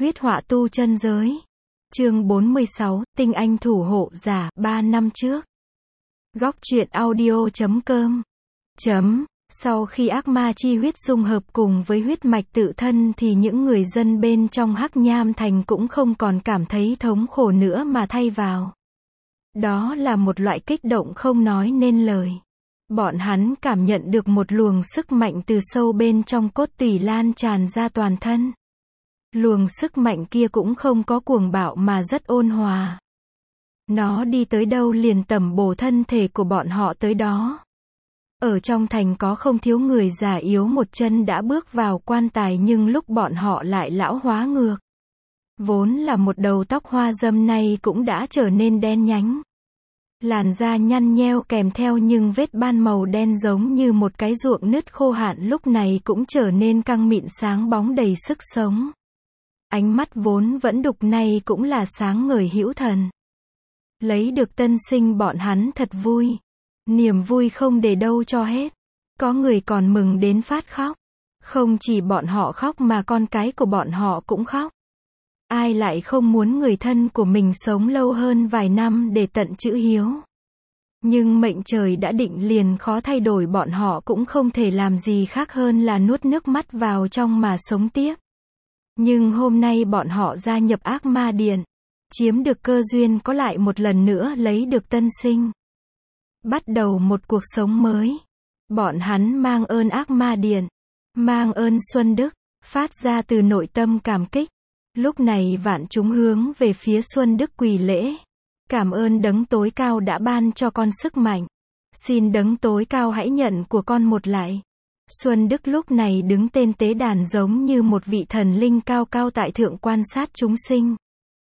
Huyết họa tu chân giới. Chương 46, tinh anh thủ hộ giả, 3 năm trước. Góc truyện audio.com. Sau khi ác ma chi huyết dung hợp cùng với huyết mạch tự thân thì những người dân bên trong Hắc Nham Thành cũng không còn cảm thấy thống khổ nữa mà thay vào. Đó là một loại kích động không nói nên lời. Bọn hắn cảm nhận được một luồng sức mạnh từ sâu bên trong cốt tủy lan tràn ra toàn thân. Luồng sức mạnh kia cũng không có cuồng bạo mà rất ôn hòa. Nó đi tới đâu liền tẩm bổ thân thể của bọn họ tới đó. Ở trong thành có không thiếu người già yếu một chân đã bước vào quan tài nhưng lúc bọn họ lại lão hóa ngược. Vốn là một đầu tóc hoa râm nay cũng đã trở nên đen nhánh. Làn da nhăn nheo kèm theo nhưng vết ban màu đen giống như một cái ruộng nứt khô hạn lúc này cũng trở nên căng mịn sáng bóng đầy sức sống. Ánh mắt vốn vẫn đục nay cũng là sáng ngời hữu thần. Lấy được tân sinh bọn hắn thật vui. Niềm vui không để đâu cho hết. Có người còn mừng đến phát khóc. Không chỉ bọn họ khóc mà con cái của bọn họ cũng khóc. Ai lại không muốn người thân của mình sống lâu hơn vài năm để tận chữ hiếu. Nhưng mệnh trời đã định liền khó thay đổi, bọn họ cũng không thể làm gì khác hơn là nuốt nước mắt vào trong mà sống tiếp. Nhưng hôm nay bọn họ gia nhập ác ma điện. Chiếm được cơ duyên có lại một lần nữa lấy được tân sinh. Bắt đầu một cuộc sống mới. Bọn hắn mang ơn ác ma điện. Mang ơn Xuân Đức. Phát ra từ nội tâm cảm kích. Lúc này vạn chúng hướng về phía Xuân Đức quỳ lễ. Cảm ơn đấng tối cao đã ban cho con sức mạnh. Xin đấng tối cao hãy nhận của con một lại. Xuân Đức lúc này đứng tên tế đàn giống như một vị thần linh cao cao tại thượng quan sát chúng sinh.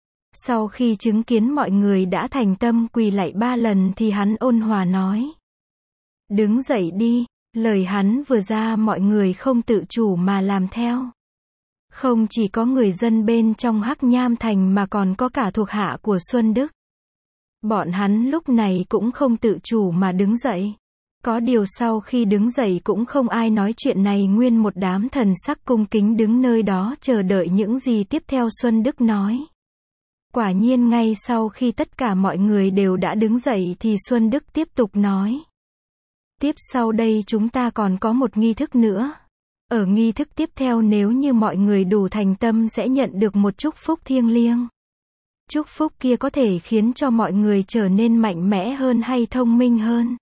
Sau khi chứng kiến mọi người đã thành tâm quỳ lạy 3 lần thì hắn ôn hòa nói. Đứng dậy đi. Lời hắn vừa ra mọi người không tự chủ mà làm theo. Không chỉ có người dân bên trong Hắc Nham Thành mà còn có cả thuộc hạ của Xuân Đức. Bọn hắn lúc này cũng không tự chủ mà đứng dậy. Có điều sau khi đứng dậy cũng không ai nói chuyện này, nguyên một đám thần sắc cung kính đứng nơi đó chờ đợi những gì tiếp theo Xuân Đức nói. Quả nhiên ngay sau khi tất cả mọi người đều đã đứng dậy thì Xuân Đức tiếp tục nói. Tiếp sau đây chúng ta còn có một nghi thức nữa. Ở nghi thức tiếp theo nếu như mọi người đủ thành tâm sẽ nhận được một chúc phúc thiêng liêng. Chúc phúc kia có thể khiến cho mọi người trở nên mạnh mẽ hơn hay thông minh hơn.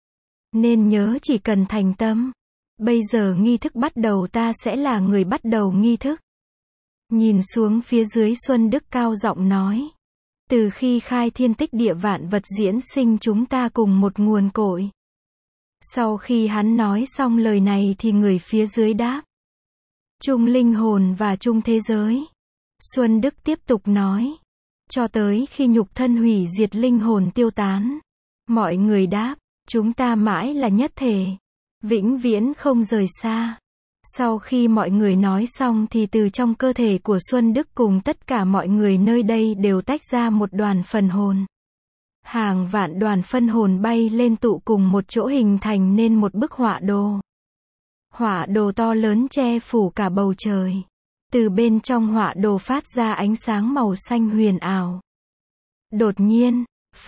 Nên nhớ chỉ cần thành tâm. Bây giờ nghi thức bắt đầu, ta sẽ là người bắt đầu nghi thức. Nhìn xuống phía dưới Xuân Đức cao giọng nói. Từ khi khai thiên tích địa vạn vật diễn sinh chúng ta cùng một nguồn cội. Sau khi hắn nói xong lời này thì người phía dưới đáp. Chung linh hồn và chung thế giới. Xuân Đức tiếp tục nói. Cho tới khi nhục thân hủy diệt linh hồn tiêu tán. Mọi người đáp. Chúng ta mãi là nhất thể. Vĩnh viễn không rời xa. Sau khi mọi người nói xong thì từ trong cơ thể của Xuân Đức cùng tất cả mọi người nơi đây đều tách ra một đoàn phần hồn. Hàng vạn đoàn phân hồn bay lên tụ cùng một chỗ hình thành nên một bức họa đồ. Họa đồ to lớn che phủ cả bầu trời. Từ bên trong họa đồ phát ra ánh sáng màu xanh huyền ảo. Đột nhiên,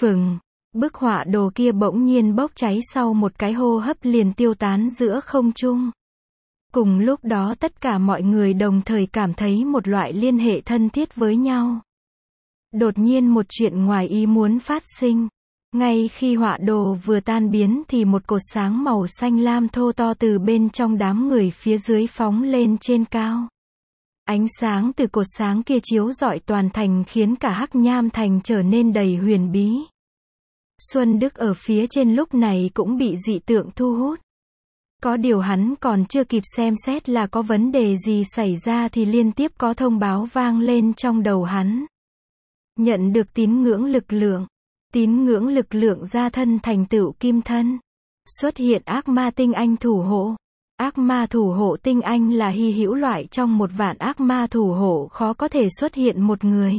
bức họa đồ kia bỗng nhiên bốc cháy, sau một cái hô hấp liền tiêu tán giữa không trung. Cùng lúc đó tất cả mọi người đồng thời cảm thấy một loại liên hệ thân thiết với nhau. Đột nhiên một chuyện ngoài ý muốn phát sinh. Ngay khi họa đồ vừa tan biến thì một cột sáng màu xanh lam thô to từ bên trong đám người phía dưới phóng lên trên cao. Ánh sáng từ cột sáng kia chiếu rọi toàn thành khiến cả Hắc Nham Thành trở nên đầy huyền bí. Xuân Đức ở phía trên lúc này cũng bị dị tượng thu hút. Có điều hắn còn chưa kịp xem xét là có vấn đề gì xảy ra thì liên tiếp có thông báo vang lên trong đầu hắn. Nhận được tín ngưỡng lực lượng. Tín ngưỡng lực lượng gia thân thành tựu kim thân. Xuất hiện ác ma tinh anh thủ hộ. Ác ma thủ hộ tinh anh là hy hữu loại trong 1.000.000 ác ma thủ hộ khó có thể xuất hiện một người.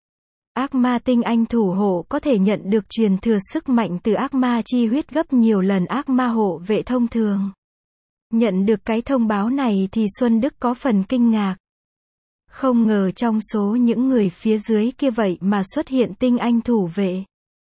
Ác ma tinh anh thủ hộ có thể nhận được truyền thừa sức mạnh từ ác ma chi huyết gấp nhiều lần ác ma hộ vệ thông thường. Nhận được cái thông báo này thì Xuân Đức có phần kinh ngạc. Không ngờ trong số những người phía dưới kia vậy mà xuất hiện tinh anh thủ vệ.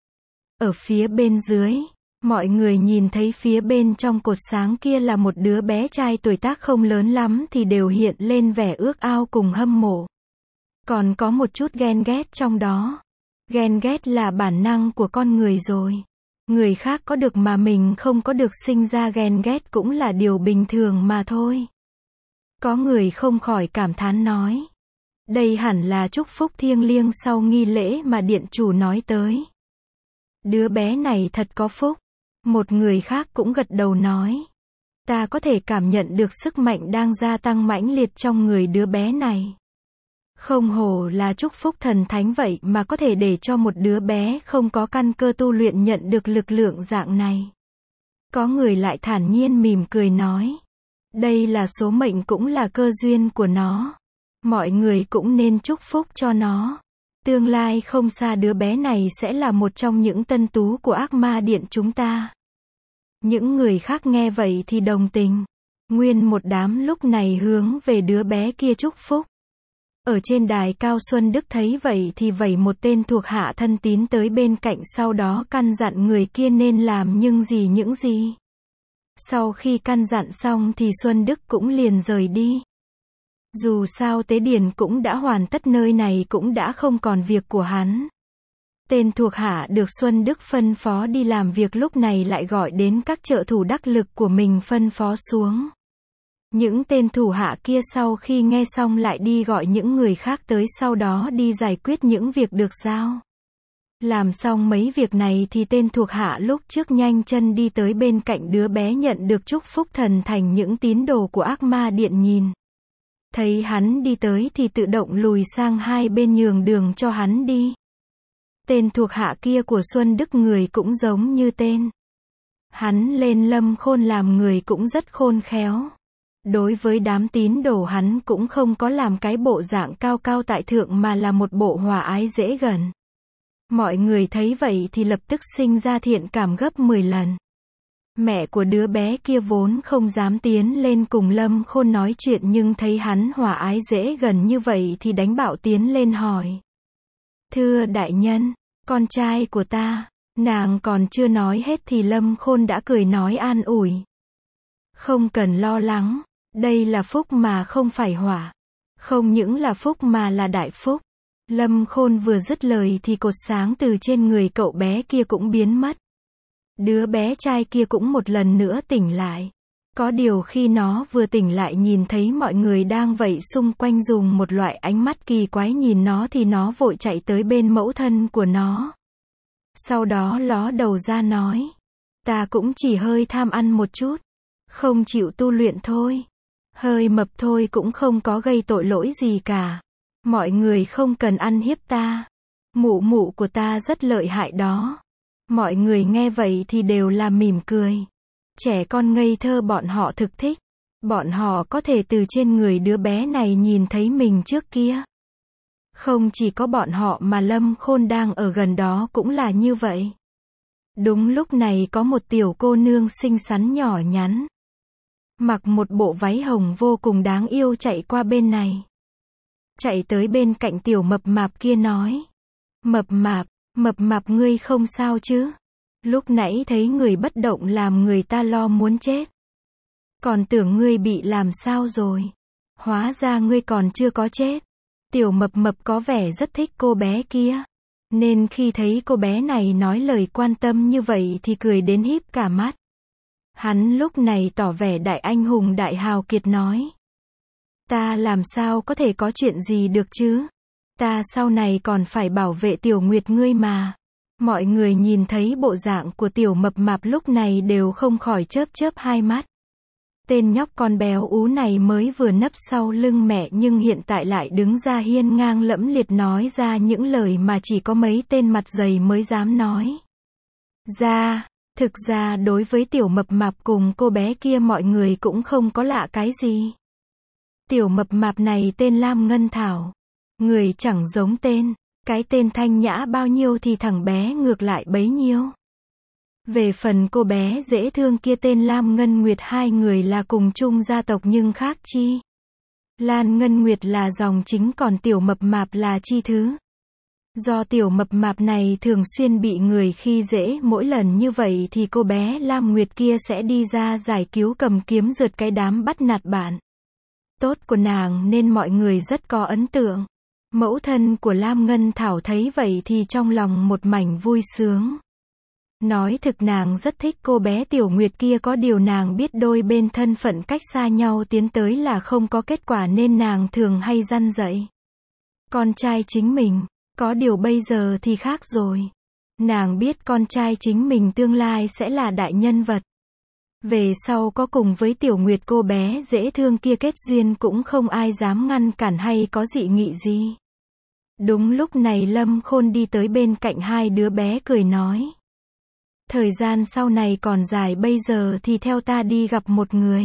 Ở phía bên dưới, mọi người nhìn thấy phía bên trong cột sáng kia là một đứa bé trai tuổi tác không lớn lắm thì đều hiện lên vẻ ước ao cùng hâm mộ. Còn có một chút ghen ghét trong đó. Ghen ghét là bản năng của con người rồi. Người khác có được mà mình không có được, sinh ra ghen ghét cũng là điều bình thường mà thôi. Có người không khỏi cảm thán nói. Đây hẳn là chúc phúc thiêng liêng sau nghi lễ mà điện chủ nói tới. Đứa bé này thật có phúc. Một người khác cũng gật đầu nói. Ta có thể cảm nhận được sức mạnh đang gia tăng mãnh liệt trong người đứa bé này. Không hổ là chúc phúc thần thánh vậy mà có thể để cho một đứa bé không có căn cơ tu luyện nhận được lực lượng dạng này. Có người lại thản nhiên mỉm cười nói. Đây là số mệnh cũng là cơ duyên của nó. Mọi người cũng nên chúc phúc cho nó. Tương lai không xa đứa bé này sẽ là một trong những tân tú của ác ma điện chúng ta. Những người khác nghe vậy thì đồng tình. Nguyên một đám lúc này hướng về đứa bé kia chúc phúc. Ở trên đài cao Xuân Đức thấy vậy thì vẩy một tên thuộc hạ thân tín tới bên cạnh, sau đó căn dặn người kia nên làm những gì. Sau khi căn dặn xong thì Xuân Đức cũng liền rời đi. Dù sao tế điển cũng đã hoàn tất, nơi này cũng đã không còn việc của hắn. Tên thuộc hạ được Xuân Đức phân phó đi làm việc lúc này lại gọi đến các trợ thủ đắc lực của mình phân phó xuống. Những tên thủ hạ kia sau khi nghe xong lại đi gọi những người khác tới, sau đó đi giải quyết những việc được giao. Làm xong mấy việc này thì tên thuộc hạ lúc trước nhanh chân đi tới bên cạnh đứa bé nhận được chúc phúc thần thành những tín đồ của ác ma điện nhìn. Thấy hắn đi tới thì tự động lùi sang hai bên nhường đường cho hắn đi. Tên thuộc hạ kia của Xuân Đức người cũng giống như tên. Hắn lên Lâm Khôn làm người cũng rất khôn khéo. Đối với đám tín đồ hắn cũng không có làm cái bộ dạng cao cao tại thượng mà là một bộ hòa ái dễ gần. Mọi người thấy vậy thì lập tức sinh ra thiện cảm gấp 10 lần. Mẹ của đứa bé kia vốn không dám tiến lên cùng Lâm Khôn nói chuyện, nhưng thấy hắn hòa ái dễ gần như vậy thì đánh bạo tiến lên hỏi. Thưa đại nhân, con trai của ta. Nàng còn chưa nói hết thì Lâm Khôn đã cười nói an ủi. Không cần lo lắng, đây là phúc mà không phải họa. Không những là phúc mà là đại phúc. Lâm Khôn vừa dứt lời thì cột sáng từ trên người cậu bé kia cũng biến mất. Đứa bé trai kia cũng một lần nữa tỉnh lại. Có điều khi nó vừa tỉnh lại nhìn thấy mọi người đang vây xung quanh dùng một loại ánh mắt kỳ quái nhìn nó thì nó vội chạy tới bên mẫu thân của nó. Sau đó ló đầu ra nói. Ta cũng chỉ hơi tham ăn một chút. Không chịu tu luyện thôi. Hơi mập thôi cũng không có gây tội lỗi gì cả. Mọi người không cần ăn hiếp ta. Mụ mụ của ta rất lợi hại đó. Mọi người nghe vậy thì đều là mỉm cười. Trẻ con ngây thơ bọn họ thực thích. Bọn họ có thể từ trên người đứa bé này nhìn thấy mình trước kia. Không chỉ có bọn họ mà Lâm Khôn đang ở gần đó cũng là như vậy. Đúng lúc này có một tiểu cô nương xinh xắn nhỏ nhắn. Mặc một bộ váy hồng vô cùng đáng yêu chạy qua bên này. Chạy tới bên cạnh tiểu mập mạp kia nói. Mập mạp ngươi không sao chứ? Lúc nãy thấy người bất động làm người ta lo muốn chết. Còn tưởng ngươi bị làm sao rồi. Hóa ra ngươi còn chưa có chết. Tiểu mập mập có vẻ rất thích cô bé kia. Nên khi thấy cô bé này nói lời quan tâm như vậy thì cười đến híp cả mắt. Hắn lúc này tỏ vẻ đại anh hùng đại hào kiệt nói. Ta làm sao có thể có chuyện gì được chứ? Ta sau này còn phải bảo vệ Tiểu Nguyệt ngươi mà. Mọi người nhìn thấy bộ dạng của tiểu mập mạp lúc này đều không khỏi chớp chớp hai mắt. Tên nhóc con béo ú này mới vừa nấp sau lưng mẹ nhưng hiện tại lại đứng ra hiên ngang lẫm liệt nói ra những lời mà chỉ có mấy tên mặt dày mới dám nói. Thực ra đối với tiểu mập mạp cùng cô bé kia mọi người cũng không có lạ cái gì. Tiểu mập mạp này tên Lam Ngân Thảo. Người chẳng giống tên. Cái tên thanh nhã bao nhiêu thì thằng bé ngược lại bấy nhiêu. Về phần cô bé dễ thương kia tên Lam Ngân Nguyệt, hai người là cùng chung gia tộc nhưng khác chi. Lan Ngân Nguyệt là dòng chính còn tiểu mập mạp là chi thứ. Do tiểu mập mạp này thường xuyên bị người khi dễ, mỗi lần như vậy thì cô bé Lam Nguyệt kia sẽ đi ra giải cứu cầm kiếm rượt cái đám bắt nạt bạn tốt của nàng nên mọi người rất có ấn tượng. Mẫu thân của Lam Ngân Thảo thấy vậy thì trong lòng một mảnh vui sướng. Nói thực nàng rất thích cô bé Tiểu Nguyệt kia, có điều nàng biết đôi bên thân phận cách xa nhau tiến tới là không có kết quả nên nàng thường hay răn dạy con trai chính mình. Có điều bây giờ thì khác rồi. Nàng biết con trai chính mình tương lai sẽ là đại nhân vật. Về sau có cùng với Tiểu Nguyệt cô bé dễ thương kia kết duyên cũng không ai dám ngăn cản hay có dị nghị gì. Đúng lúc này Lâm Khôn đi tới bên cạnh hai đứa bé cười nói. Thời gian sau này còn dài, bây giờ thì theo ta đi gặp một người.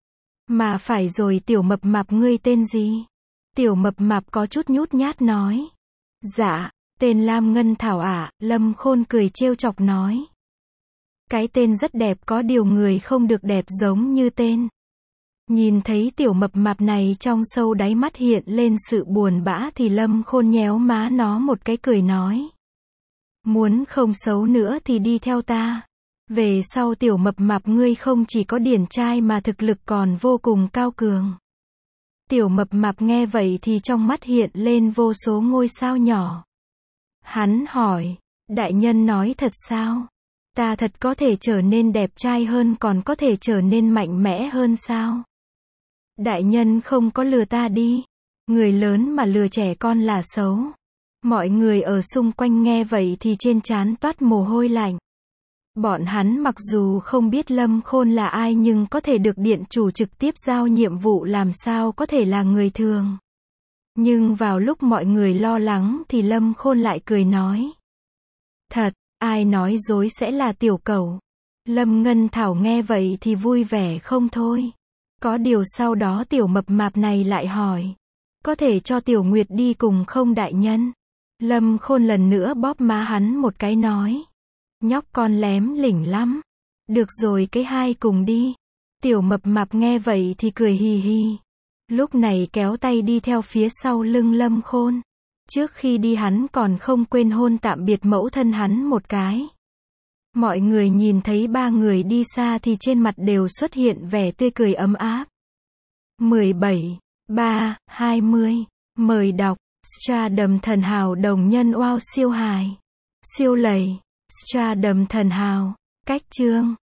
Mà phải rồi, tiểu mập mạp ngươi tên gì? Tiểu mập mạp có chút nhút nhát nói. Dạ, tên Lam Ngân Thảo ạ, Lâm Khôn cười trêu chọc nói. Cái tên rất đẹp, có điều người không được đẹp giống như tên. Nhìn thấy tiểu mập mạp này trong sâu đáy mắt hiện lên sự buồn bã thì Lâm Khôn nhéo má nó một cái cười nói. Muốn không xấu nữa thì đi theo ta. Về sau tiểu mập mạp ngươi không chỉ có điển trai mà thực lực còn vô cùng cao cường. Tiểu mập mạp nghe vậy thì trong mắt hiện lên vô số ngôi sao nhỏ. Hắn hỏi, đại nhân nói thật sao? Ta thật có thể trở nên đẹp trai hơn, còn có thể trở nên mạnh mẽ hơn sao? Đại nhân không có lừa ta đi. Người lớn mà lừa trẻ con là xấu. Mọi người ở xung quanh nghe vậy thì trên trán toát mồ hôi lạnh. Bọn hắn mặc dù không biết Lâm Khôn là ai nhưng có thể được điện chủ trực tiếp giao nhiệm vụ làm sao có thể là người thường. Nhưng vào lúc mọi người lo lắng thì Lâm Khôn lại cười nói. Thật, ai nói dối sẽ là tiểu cẩu. Lâm Ngân Thảo nghe vậy thì vui vẻ không thôi. Có điều sau đó tiểu mập mạp này lại hỏi. Có thể cho Tiểu Nguyệt đi cùng không đại nhân? Lâm Khôn lần nữa bóp má hắn một cái nói. Nhóc con lém lỉnh lắm. Được rồi, cái hai cùng đi. Tiểu mập mạp nghe vậy thì cười hì hì. Lúc này kéo tay đi theo phía sau lưng Lâm Khôn. Trước khi đi hắn còn không quên hôn tạm biệt mẫu thân hắn một cái. Mọi người nhìn thấy ba người đi xa thì trên mặt đều xuất hiện vẻ tươi cười ấm áp. 17/3/20 Mời đọc Stardom Thần Hào đồng nhân wow siêu hài. Siêu lầy. Stardom Thần Hào. Cách chương